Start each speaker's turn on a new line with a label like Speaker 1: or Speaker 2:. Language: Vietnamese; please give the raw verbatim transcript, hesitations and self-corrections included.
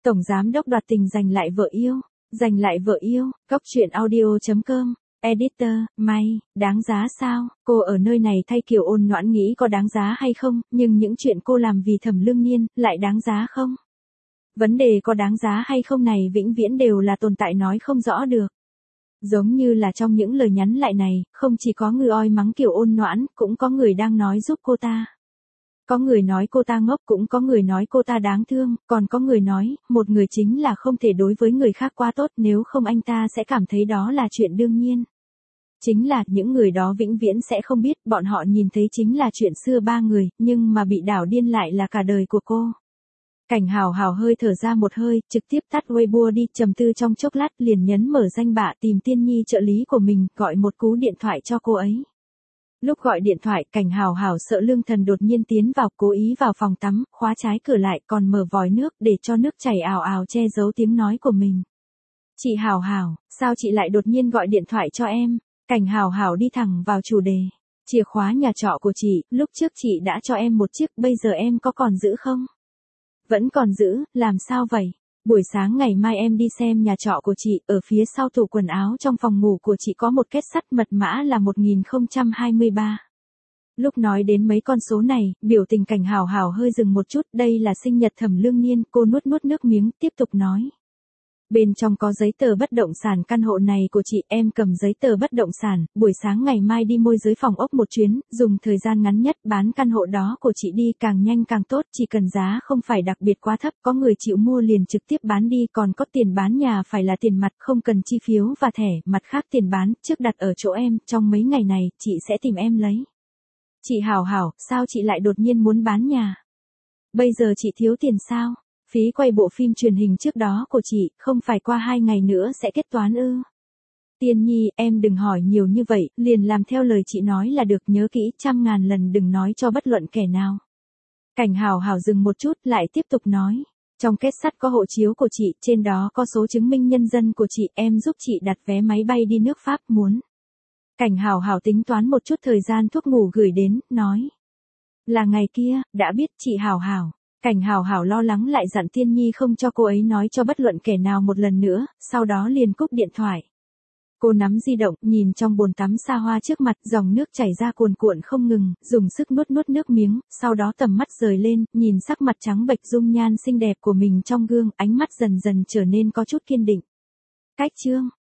Speaker 1: Tổng giám đốc đoạt tình giành lại vợ yêu, giành lại vợ yêu, góc truyện audio.com, editor, May, đáng giá sao? Cô ở nơi này thay Kiều Ôn Noãn nghĩ có đáng giá hay không, nhưng những chuyện cô làm vì Thẩm Lương Nhiên, lại đáng giá không? Vấn đề có đáng giá hay không này vĩnh viễn đều là tồn tại nói không rõ được. Giống như là trong những lời nhắn lại này, không chỉ có người oi mắng Kiều Ôn Noãn, cũng có người đang nói giúp cô ta. Có người nói cô ta ngốc, cũng có người nói cô ta đáng thương, còn có người nói, một người chính là không thể đối với người khác quá tốt, nếu không anh ta sẽ cảm thấy đó là chuyện đương nhiên. Chính là, những người đó vĩnh viễn sẽ không biết, bọn họ nhìn thấy chính là chuyện xưa ba người, nhưng mà bị đảo điên lại là cả đời của cô. Cảnh Hào Hào hơi thở ra một hơi, trực tiếp tắt Weibo đi, trầm tư trong chốc lát liền nhấn mở danh bạ tìm Tiên Nhi trợ lý của mình, gọi một cú điện thoại cho cô ấy. Lúc gọi điện thoại, Cảnh Hào Hào sợ Lương Thần đột nhiên tiến vào, cố ý vào phòng tắm, khóa trái cửa lại, còn mở vòi nước để cho nước chảy ào ào che giấu tiếng nói của mình. Chị Hào Hào, sao chị lại đột nhiên gọi điện thoại cho em? Cảnh Hào Hào đi thẳng vào chủ đề. Chìa khóa nhà trọ của chị, lúc trước chị đã cho em một chiếc, bây giờ em có còn giữ không? Vẫn còn giữ, làm sao vậy? Buổi sáng ngày mai em đi xem nhà trọ của chị, ở phía sau tủ quần áo trong phòng ngủ của chị có một kết sắt, mật mã là một nghìn không trăm hai mươi ba. Lúc nói đến mấy con số này, biểu tình Cảnh Hào Hào hơi dừng một chút, đây là sinh nhật Thẩm Lương Nhiên, cô nuốt nuốt nước miếng, tiếp tục nói. Bên trong có giấy tờ bất động sản căn hộ này của chị, em cầm giấy tờ bất động sản, buổi sáng ngày mai đi môi giới phòng ốc một chuyến, dùng thời gian ngắn nhất bán căn hộ đó của chị đi, càng nhanh càng tốt, chỉ cần giá không phải đặc biệt quá thấp, có người chịu mua liền trực tiếp bán đi, còn có tiền bán nhà phải là tiền mặt, không cần chi phiếu và thẻ, mặt khác tiền bán, trước đặt ở chỗ em, trong mấy ngày này, chị sẽ tìm em lấy. Chị Hào Hào, sao chị lại đột nhiên muốn bán nhà? Bây giờ chị thiếu tiền sao? Phí quay bộ phim truyền hình trước đó của chị, không phải qua hai ngày nữa sẽ kết toán ư? Tiên Nhi, em đừng hỏi nhiều như vậy, liền làm theo lời chị nói là được, nhớ kỹ, trăm ngàn lần đừng nói cho bất luận kẻ nào. Cảnh Hào Hào dừng một chút, lại tiếp tục nói. Trong kết sắt có hộ chiếu của chị, trên đó có số chứng minh nhân dân của chị, em giúp chị đặt vé máy bay đi nước Pháp, muốn. Cảnh Hào Hào tính toán một chút thời gian thuốc ngủ gửi đến, nói. Là ngày kia, đã biết chị Hào Hào. Cảnh Hào Hào lo lắng lại dặn Tiên Nhi không cho cô ấy nói cho bất luận kẻ nào một lần nữa, sau đó liền cúp điện thoại. Cô nắm di động, nhìn trong bồn tắm xa hoa trước mặt, dòng nước chảy ra cuồn cuộn không ngừng, dùng sức nuốt nuốt nước miếng, sau đó tầm mắt rời lên, nhìn sắc mặt trắng bệch dung nhan xinh đẹp của mình trong gương, ánh mắt dần dần trở nên có chút kiên định. Cách chương